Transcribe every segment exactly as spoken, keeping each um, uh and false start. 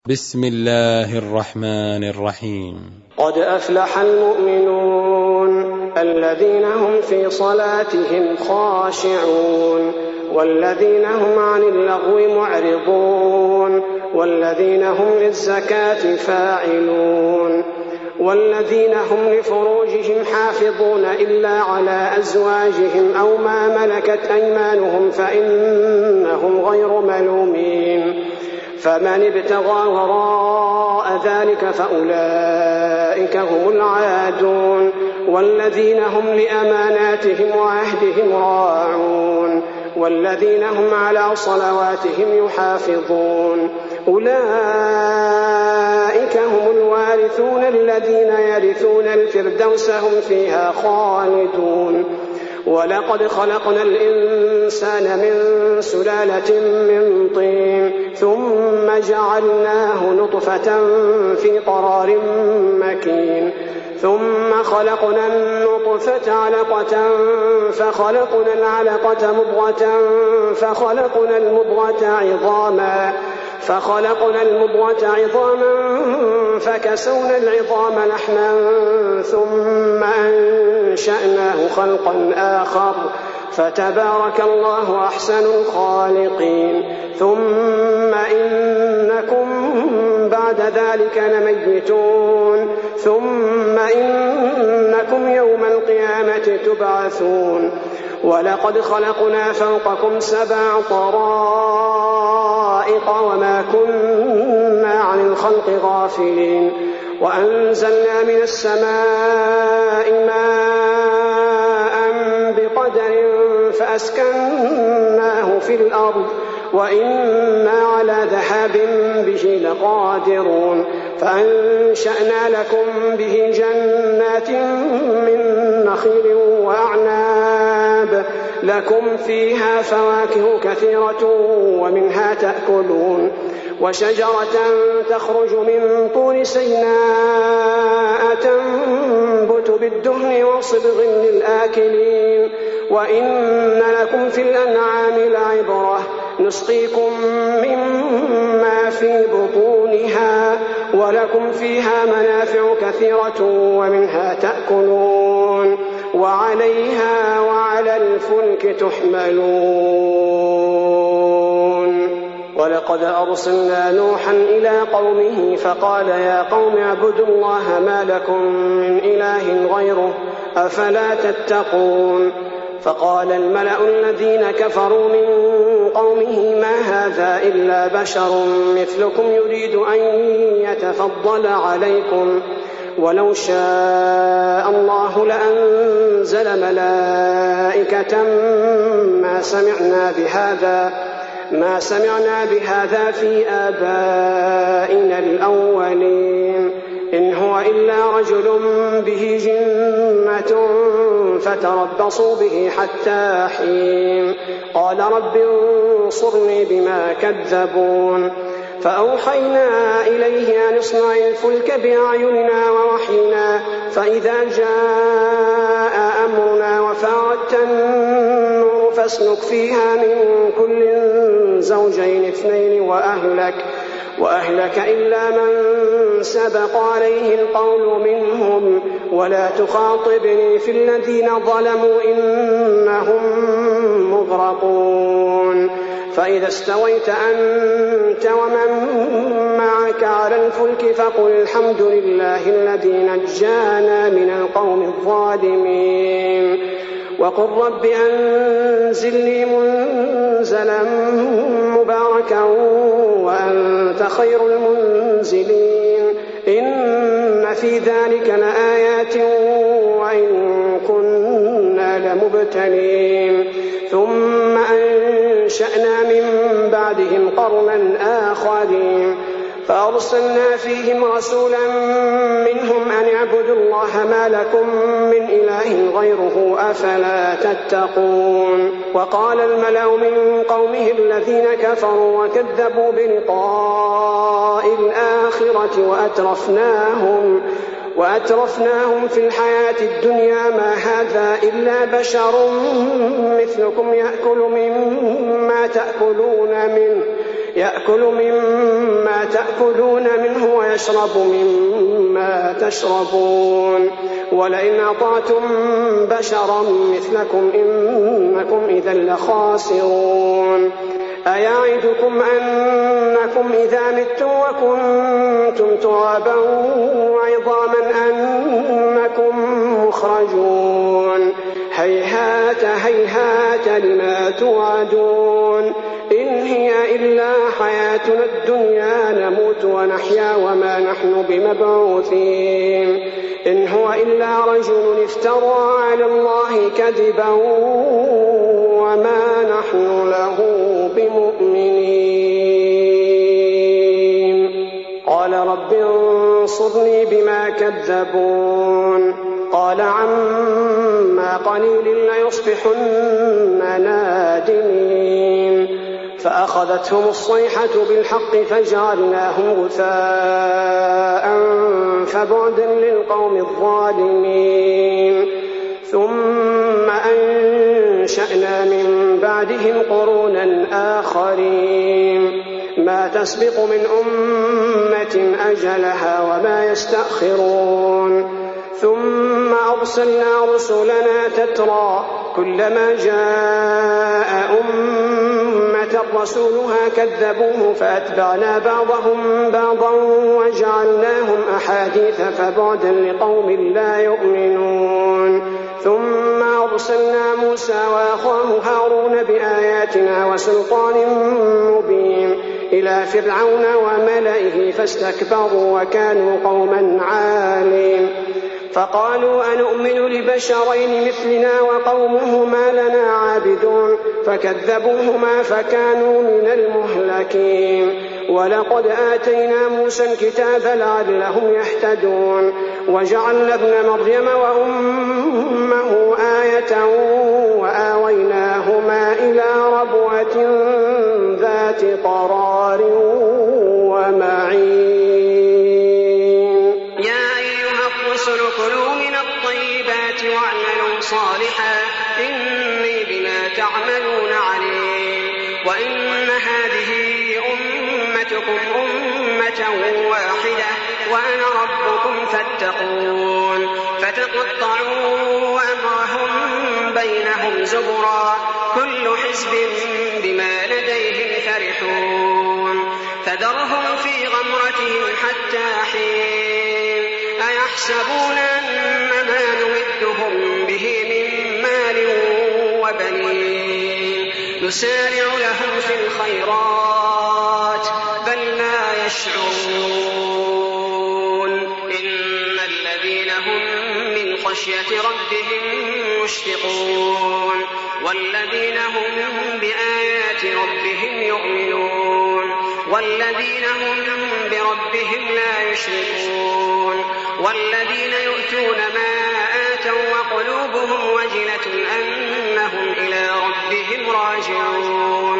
بسم الله الرحمن الرحيم. قد أفلح المؤمنون الذين هم في صلاتهم خاشعون والذين هم عن اللغو معرضون والذين هم للزكاة فاعلون والذين هم لفروجهم حافظون إلا على أزواجهم أو ما ملكت أيمانهم فإنهم غير ملومين فمن ابتغى وراء ذلك فأولئك هم العادون والذين هم لأماناتهم وعهدهم راعون والذين هم على صلواتهم يحافظون أولئك هم الوارثون الذين يرثون الفردوس هم فيها خالدون ولقد خلقنا الإنسان من سلالة من طين ثم جعلناه نطفة في قرار مكين ثم خلقنا النطفة علقة فخلقنا العلقة مضغة فخلقنا المضغة عظاما فخلقنا المضغة عظاما فكسونا العظام لحما ثم أنشأناه خلقا آخر فتبارك الله أحسن الخالقين ثم إنكم بعد ذلك لميتون ثم إنكم يوم القيامة تبعثون ولقد خلقنا فوقكم سبع طرائق وما كنا عن الخلق غافلين وأنزلنا من السماء ماء بقدر فأسكناه في الأرض وإنا على ذهاب به لقادرون فأنشأنا لكم به جنات من نخيل وأعناب لكم فيها فواكه كثيرة ومنها تأكلون وشجرة تخرج من طور سيناء تنبت بالدهن وصبغ للآكلين وإن لكم في الأنعام لعبرة نسقيكم مما في بطونها ولكم فيها منافع كثيرة ومنها تأكلون وعليها وعلى الفلك تحملون ولقد أرسلنا نوحا إلى قومه فقال يا قوم اعبدوا الله ما لكم من إله غيره أفلا تتقون فقال الملأ الذين كفروا من قومه ما هذا إلا بشر مثلكم يريد أن يتفضل عليكم ولو شاء الله لأنزل ملائكة ما سمعنا بهذا ما سمعنا بهذا في آبائنا الأولين إن هو إلا رجل به جنة فتربصوا به حتى حين قال رب انصرني بما كذبون فأوحينا إليه أن اصنع الفلك بأعيننا ووحينا فإذا جاء أمرنا وفاردت النور فاسلك فيها من كل زوجين اثنين وأهلك وأهلك إلا من سبق عليه القول منهم ولا تخاطبني في الذين ظلموا إنهم مغرقون فإذا استويت أنت ومن معك على الفلك فقل الحمد لله الذي نجانا من القوم الظالمين وقل رب أنزلني منزلا مباركا وأنت خير المنزلين إن في ذلك لآيات وإن كنا لمبتلين ثم أنشأنا من بعدهم قرنا آخرين فأرسلنا فيهم رسولا منهم أن اعبدوا الله ما لكم من إله غيره أفلا تتقون وقال الملأ من قومه الذين كفروا وكذبوا بلقاء الآخرة وأترفناهم وأترفناهم في الحياة الدنيا ما هذا إلا بشر مثلكم يأكل مما تأكلون منه يأكل مما تأكلون منه ويشرب مما تشربون ولئن أطعتم بشرا مثلكم إنكم إذا لخاسرون أيعدكم أنكم إذا متم وكنتم ترابا وعظاما أنكم مخرجون هيهات هيهات لما توعدون إن هي إلا حياتنا الدنيا نموت ونحيا وما نحن بمبعوثين إن هو إلا رجل افترى على الله كذبا وما نحن له بمؤمنين قال رب انصرني بما كذبون قال عما قليل ليصبحن نادمين فأخذتهم الصيحة بالحق فجعلناهم غثاء فبعدا للقوم الظالمين ثم أنشأنا من بعدهم قرونا آخرين ما تسبق من أمة أجلها وما يستأخرون ثم أرسلنا رسلنا تترى كلما جاء أمة رسولها كذبوه فأتبعنا بعضهم بعضا وجعلناهم أحاديث فبعدا لقوم لا يؤمنون ثم أرسلنا موسى وأخاه هارون بآياتنا وسلطان مبين إلى فرعون وملئه فاستكبروا وكانوا قوما عالين فقالوا أنؤمن لبشرين مثلنا وقومهما لنا عابدون فكذبوهما فكانوا من المهلكين ولقد آتينا موسى الكتاب لعلهم يهتدون وجعلنا ابن مريم وأمه آية وآويناهما إلى ربوة ذات قرار ومعين يا أيها الرسل كلوا من الطيبات واعملوا صالحا إني بما تعملون عليم وإن هذه أمتكم أمة واحدة وأنا ربكم فاتقون فتقطعوا أمرهم بينهم زبرا كل حزب بما لديهم فرحون فذرهم في غمرتهم حتى حين أيحسبون أن ما نمدهم به من مال وبنين نسارع لهم في الخيرات بل لا يشعرون إن الذين هم من خشية ربهم مشفقون والذين هم بآيات ربهم يؤمنون والذين هم بربهم لا يشركون والذين يؤتون ما آتوا وقلوبهم وجلة أنهم إلى ربهم راجعون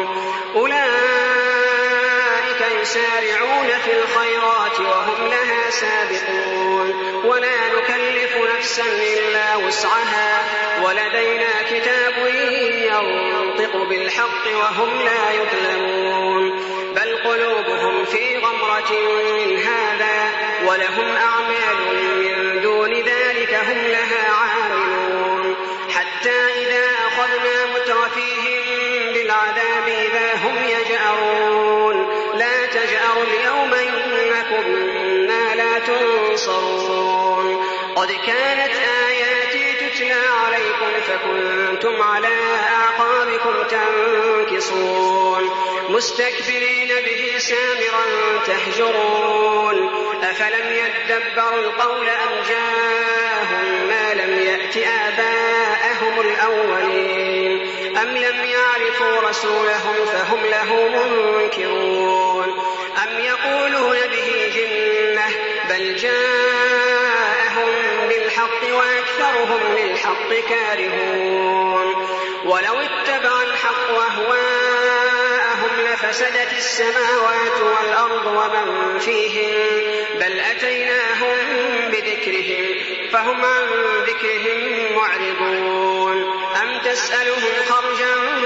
أولئك يسارعون في الخيرات وهم لها سابقون ولا نكلف نفسا إلا وسعها ولدينا كتاب ينطق بالحق وهم لا يظلمون بل قلوبهم في غمرة من هذا ولهم أعمال من دون ذلك هم لها عاملون حتى إذا أخذنا مترفيهم بالعذاب إذا هم يجأرون لا تجأروا اليوم إنكم منا لا تنصرون قد كانت آياتي تتلى عليكم فكنتم على أعقابكم تنكصون مستكبرين به سامرا تهجرون أفلم يدبروا القول أم جاءهم ما لم يأت آباءهم الأولين أم لم يعرفوا رسولهم فهم له منكرون أم يقولون به جنة بل جاءهم بالحق وأكثرهم للحق كارهون ولو اتبع الحق أهواءهم لفسدت السماوات والأرض ومن فيهن بل أتيناهم بذكرهم فهم عن ذكرهم معرضون أم تسألهم خرجا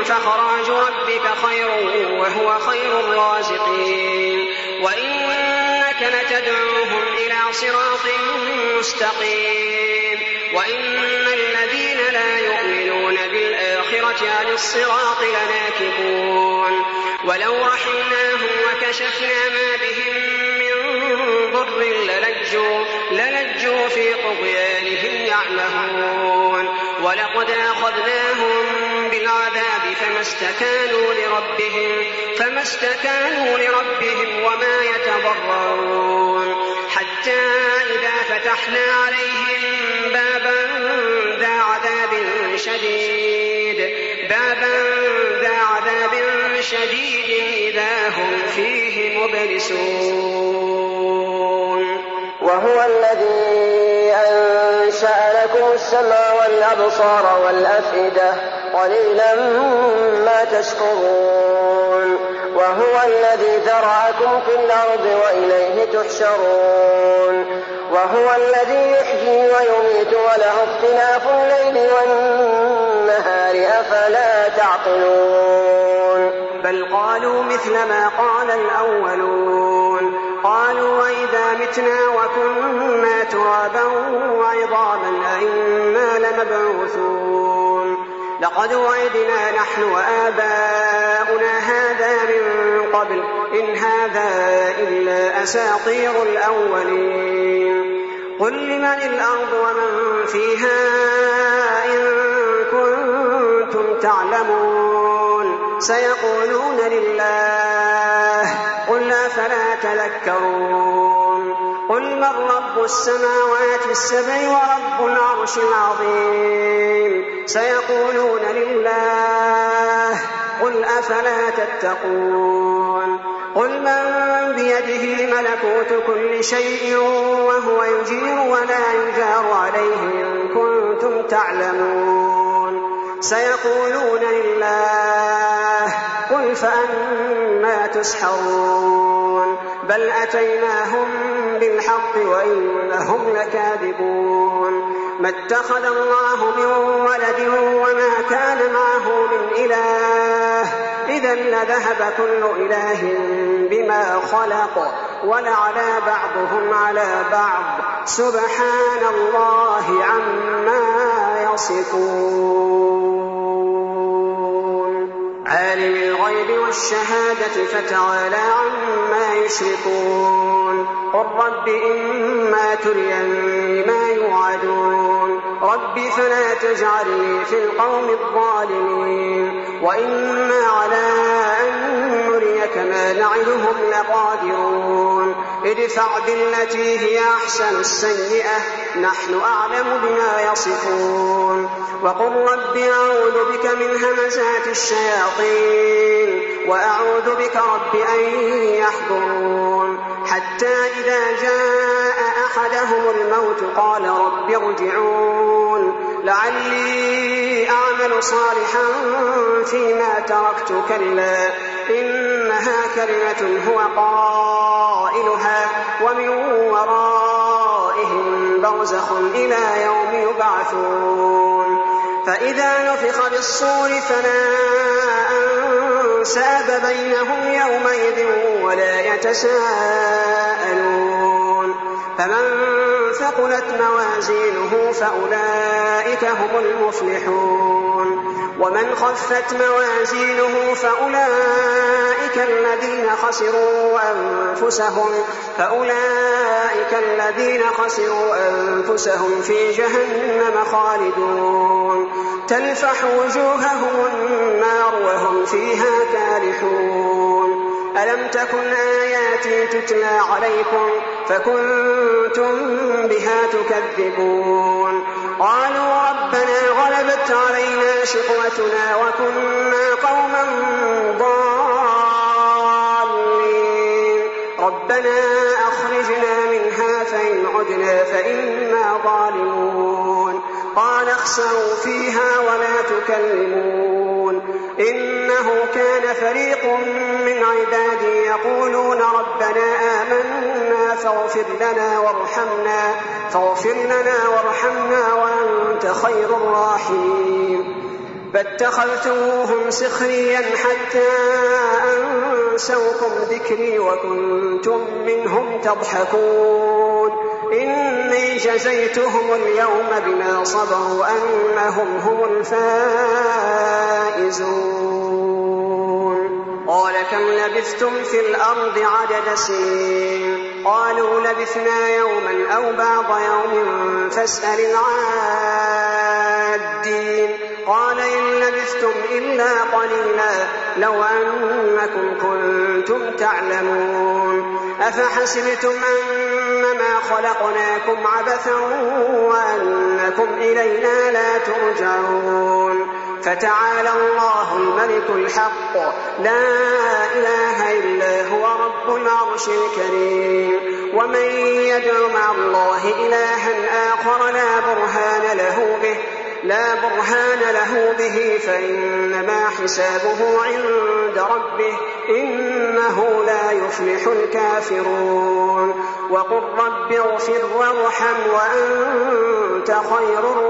فخراج ربك خير وهو خير الرازقين وإنك لتدعوهم إلى صراط مستقيم وإن الذين لا يؤمنون بالآخرة عن الصراط لناكبون ولو رحمناهم وكشفنا ما بهم من ضر للجوا, للجوا في طغيانهم يعمهون ولقد أخذناهم بالعذاب فما استكانوا لربهم, فما استكانوا لربهم وما يتضرعون حتى إذا فتحنا عليهم بابا ذا عذاب شديد بابا ذا عذاب شديد إذا هم فيه مبلسون. وهو الذي أنشأ لكم السمع والأبصار والأفئدة قليلا ما تشكرون. وهو الذي ذرأكم في الأرض وإليه تحشرون. وهو الذي يحيي ويميت وله اختلاف الليل والنهار أفلا تعقلون. بل قالوا مثل ما قال الأولون قالوا وإذا متنا وكنا ترابا وعظاما أئنا لمبعوثون لقد وعدنا نحن وآباؤنا هذا من قبل إن هذا إلا أساطير الأولين. قل لمن الأرض ومن فيها إن كنتم تعلمون سيقولون لله قل أفلا تذكرون. قل من رب السماوات السبع ورب العرش العظيم سيقولون لله قل أفلا تتقون. قل من بيده ملكوت كل شيء وهو يجير ولا يجار عليه إن كنتم تعلمون سيقولون لله قل فأنى تسحرون. بل أتيناهم بالحق وإنهم لكاذبون. ما اتخذ الله من ولد وما كان معه من إله إذا لذهب كل إله بما خلق ولعلى بعضهم على بعض سبحان الله عما يصفون. عالم الغيب والشهادة فتعالى عما يشركون. قل رب إما تريني ما يوعدون رب فلا تجعلني في القوم الظالمين وإنا على أن نريك ما نعدهم لقادرون. ادفع بالتي هي أحسن السيئة نحن أعلم بما يصفون. وقل رب أعوذ بك من همزات الشياطين وأعوذ بك رب أن يحضرون. حتى إذا جاء أحدهم الموت قال رب ارجعون لعلي أعمل صالحا فيما تركت كلا إنها كلمة هو قائلها ومن ورائهم برزخ إلى يوم يبعثون. فإذا نفخ بالصور فلا أنساب بينهم يومئذ ولا يتساءلون. فمن ثقلت موازينه فأولئك هم المفلحون ومن خفت موازينه فأولئك الذين خسروا أنفسهم فأولئك الذين خسروا أنفسهم في جهنم خالدون تلفح وجوههم النار وهم فيها كالحون. ألم تكن آياتي تتلى عليكم فكنتم بها تكذبون. قالوا ربنا غلبت علينا شقوتنا وكنا قوما ضالين ربنا أخرجنا منها فإن عدنا فإنا ظالمون. قال اخسروا فيها ولا تكلمون إنه كان فريق من عبادي يقولون ربنا آمنا فاغفر لنا وارحمنا فاغفر لنا وارحمنا وأنت خير الراحمين. فاتخذتموهم سخريا حتى أنسوكم ذكري وكنتم منهم تضحكون إني جزيتهم اليوم بما صبروا أنهم هم الفائزون. قال كم لبثتم في الأرض عدد سنين؟ قالوا لبثنا يوما أو بعض يوم فاسأل العادين. قال إن لبثتم إلا قليلا لو أنكم كنتم تعلمون. أفحسبتم أنما خلقناكم عبثا وأنكم إلينا لا ترجعون. فتعالى الله الملك الحق لا إله إلا هو رب العرش الكريم. ومن يدع مع الله إلها آخر لا برهان له به لا برهان له به فإنما حسابه عند ربه إنه لا يفلح الكافرون. وقل رب اغفر وارحم وأنت خير